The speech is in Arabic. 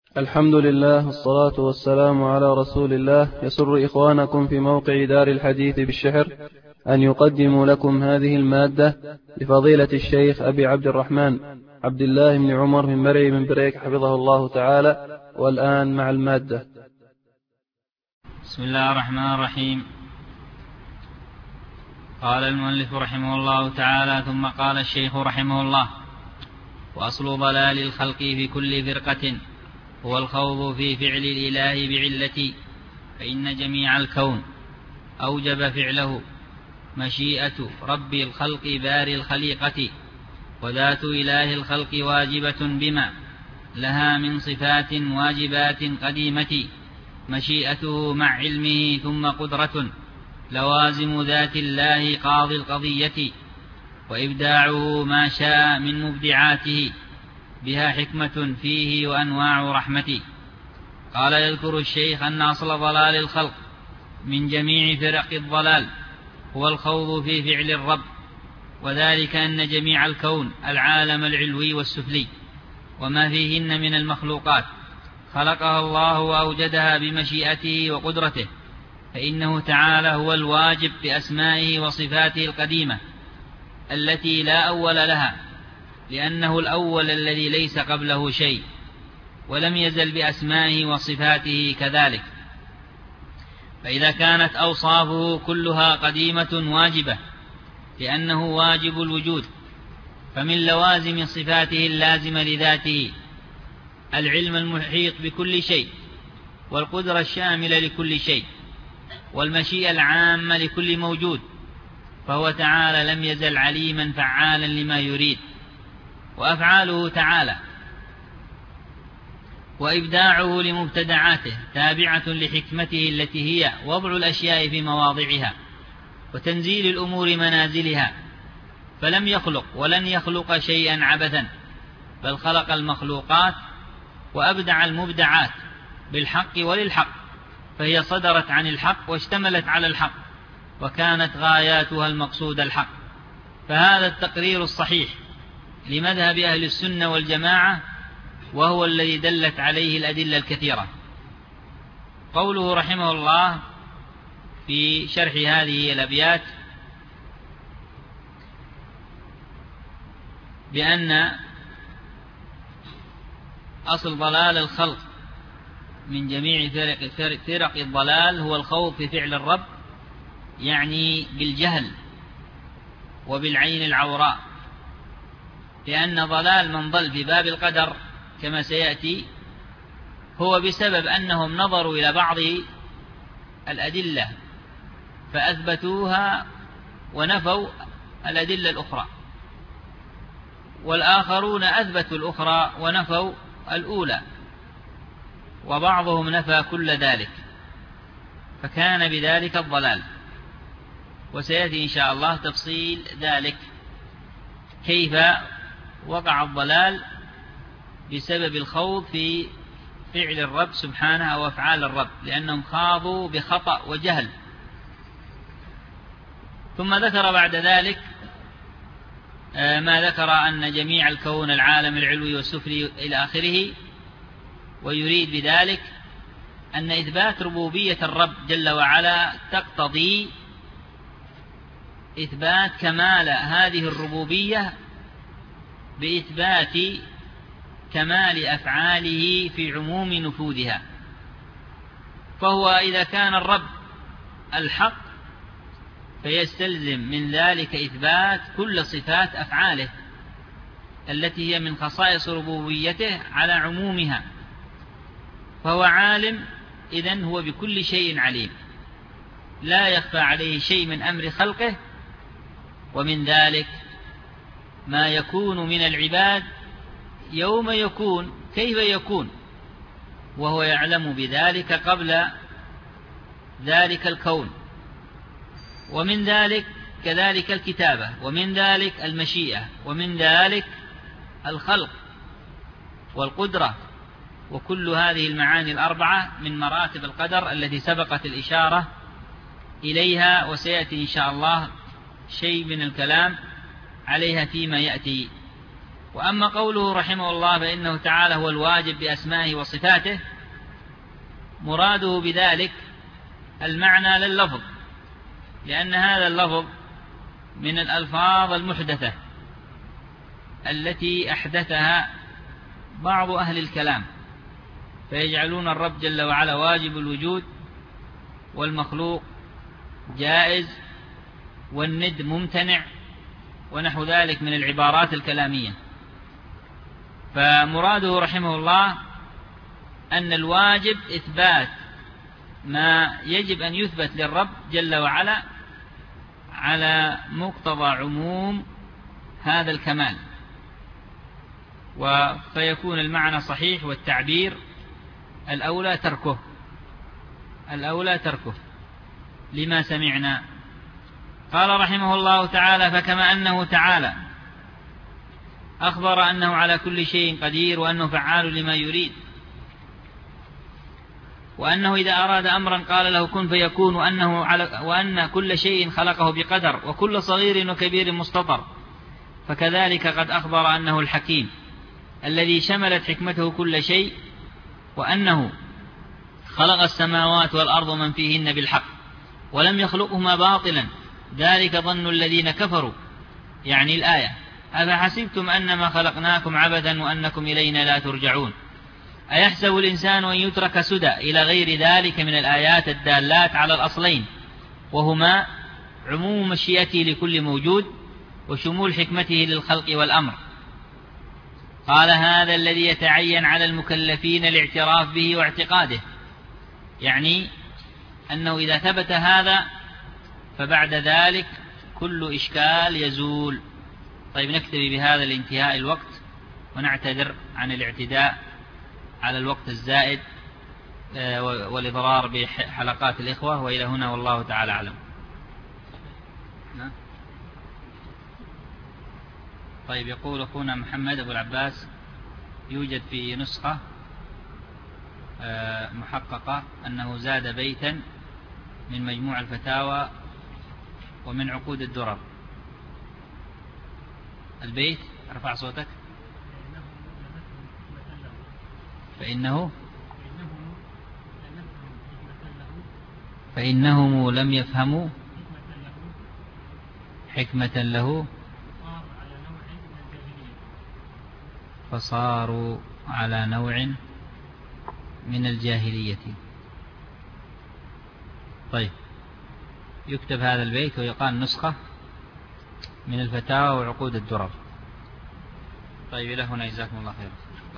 الحمد لله والصلاة والسلام على رسول الله. يسر إخوانكم في موقع دار الحديث بالشحر أن يقدموا لكم هذه المادة لفضيلة الشيخ أبي عبد الرحمن عبد الله بن عمر من مرعي من بريك حفظه الله تعالى. والآن مع المادة. بسم الله الرحمن الرحيم. قال المؤلف رحمه الله تعالى: ثم قال الشيخ رحمه الله: وأصل ضلال الخلق في كل فرقة هو الخوض في فعل الإله بعلة، فإن جميع الكون أوجب فعله مشيئة رب الخلق باري الخليقة، وذات إله الخلق واجبة بما لها من صفات واجبات قديمة، مشيئته مع علمه ثم قدرة لوازم ذات الله قاضي القضية، وإبداعه ما شاء من مبدعاته بها حكمة فيه وأنواع رحمته. قال: يذكر الشيخ أن أصل ضلال الخلق من جميع فرق الضلال هو الخوض في فعل الرب، وذلك أن جميع الكون العالم العلوي والسفلي وما فيهن من المخلوقات خلقها الله وأوجدها بمشيئته وقدرته، فإنه تعالى هو الواجب بأسمائه وصفاته القديمة التي لا أول لها، لأنه الأول الذي ليس قبله شيء، ولم يزل بأسمائه وصفاته كذلك. فإذا كانت أوصافه كلها قديمة واجبة لأنه واجب الوجود، فمن لوازم صفاته اللازمة لذاته العلم المحيط بكل شيء، والقدرة الشاملة لكل شيء، والمشيئة العامة لكل موجود، فهو تعالى لم يزل عليما فعالا لما يريد. وأفعاله تعالى وإبداعه لمبتدعاته تابعة لحكمته التي هي وضع الأشياء في مواضعها وتنزيل الأمور منازلها، فلم يخلق ولن يخلق شيئا عبثا، بل خلق المخلوقات وأبدع المبدعات بالحق وللحق، فهي صدرت عن الحق واشتملت على الحق، وكانت غاياتها المقصود الحق. فهذا التقرير الصحيح لمذهب أهل السنة والجماعة، وهو الذي دلت عليه الأدلة الكثيرة. قوله رحمه الله في شرح هذه الأبيات بأن أصل ضلال الخلق من جميع فرق الضلال هو الخوض في فعل الرب، يعني بالجهل وبالعين العوراء، لأن ضلال من ضل في باب القدر كما سيأتي هو بسبب أنهم نظروا إلى بعض الأدلة فأثبتوها ونفوا الأدلة الأخرى، والآخرون أثبتوا الأخرى ونفوا الأولى، وبعضهم نفى كل ذلك، فكان بذلك الضلال. وسيأتي إن شاء الله تفصيل ذلك كيف وقع الضلال بسبب الخوض في فعل الرب سبحانه أو أفعال الرب، لأنهم خاضوا بخطأ وجهل. ثم ذكر بعد ذلك ما ذكر أن جميع الكون العالم العلوي والسفلي إلى آخره، ويريد بذلك أن إثبات ربوبية الرب جل وعلا تقتضي إثبات كمال هذه الربوبية بإثبات كمال أفعاله في عموم نفوذها. فهو إذا كان الرب الحق فيستلزم من ذلك إثبات كل صفات أفعاله التي هي من خصائص ربوبيته على عمومها، فهو عالم، إذن هو بكل شيء عليم، لا يخفى عليه شيء من أمر خلقه. ومن ذلك ما يكون من العباد يوم يكون كيف يكون، وهو يعلم بذلك قبل ذلك الكون. ومن ذلك كذلك الكتابة، ومن ذلك المشيئة، ومن ذلك الخلق والقدرة، وكل هذه المعاني الأربعة من مراتب القدر التي سبقت الإشارة إليها، وسيأتي إن شاء الله شيء من الكلام عليها فيما يأتي. وأما قوله رحمه الله فإنه تعالى هو الواجب بأسمائه وصفاته، مراده بذلك المعنى لللفظ، لأن هذا اللفظ من الألفاظ المحدثة التي أحدثها بعض أهل الكلام، فيجعلون الرب جل وعلا واجب الوجود، والمخلوق جائز، والند ممتنع، ونحو ذلك من العبارات الكلامية. فمراده رحمه الله أن الواجب إثبات ما يجب أن يثبت للرب جل وعلا على مقتضى عموم هذا الكمال، فيكون المعنى صحيح، والتعبير الأولى تركه لما سمعنا. قال رحمه الله تعالى: فكما أنه تعالى أخبر أنه على كل شيء قدير، وأنه فعال لما يريد، وأنه إذا أراد أمرا قال له كن فيكون، وأن كل شيء خلقه بقدر، وكل صغير وكبير مستطر، فكذلك قد أخبر أنه الحكيم الذي شملت حكمته كل شيء، وأنه خلق السماوات والأرض ومن فيهن بالحق ولم يخلقهما باطلا، ذلك ظن الذين كفروا، يعني الآية: أفحسبتم أنما خلقناكم عبثا وأنكم إلينا لا ترجعون، أيحسب الإنسان أن يترك سدى، إلى غير ذلك من الآيات الدالات على الأصلين، وهما عموم مشيئته لكل موجود، وشمول حكمته للخلق والأمر. قال: هذا الذي يتعين على المكلفين الاعتراف به واعتقاده، يعني أنه إذا ثبت هذا فبعد ذلك كل إشكال يزول. طيب، نكتفي بهذا لانتهاء الوقت، ونعتذر عن الاعتداء على الوقت الزائد والإضرار بحلقات الإخوة، وإلى هنا والله تعالى أعلم. طيب، يقول أخونا محمد أبو العباس: يوجد في نسخة محققة أنه زاد بيتا من مجموع الفتاوى ومن عقود الدرر. البيت، ارفع صوتك. فإنهم لم يفهموا حكمة له فصاروا على نوع من الجاهلية. طيب، يكتب هذا البيت ويقال نسخة من الفتاوى وعقود الدرر. طيب، إلى هنا، جزاكم الله خيرا.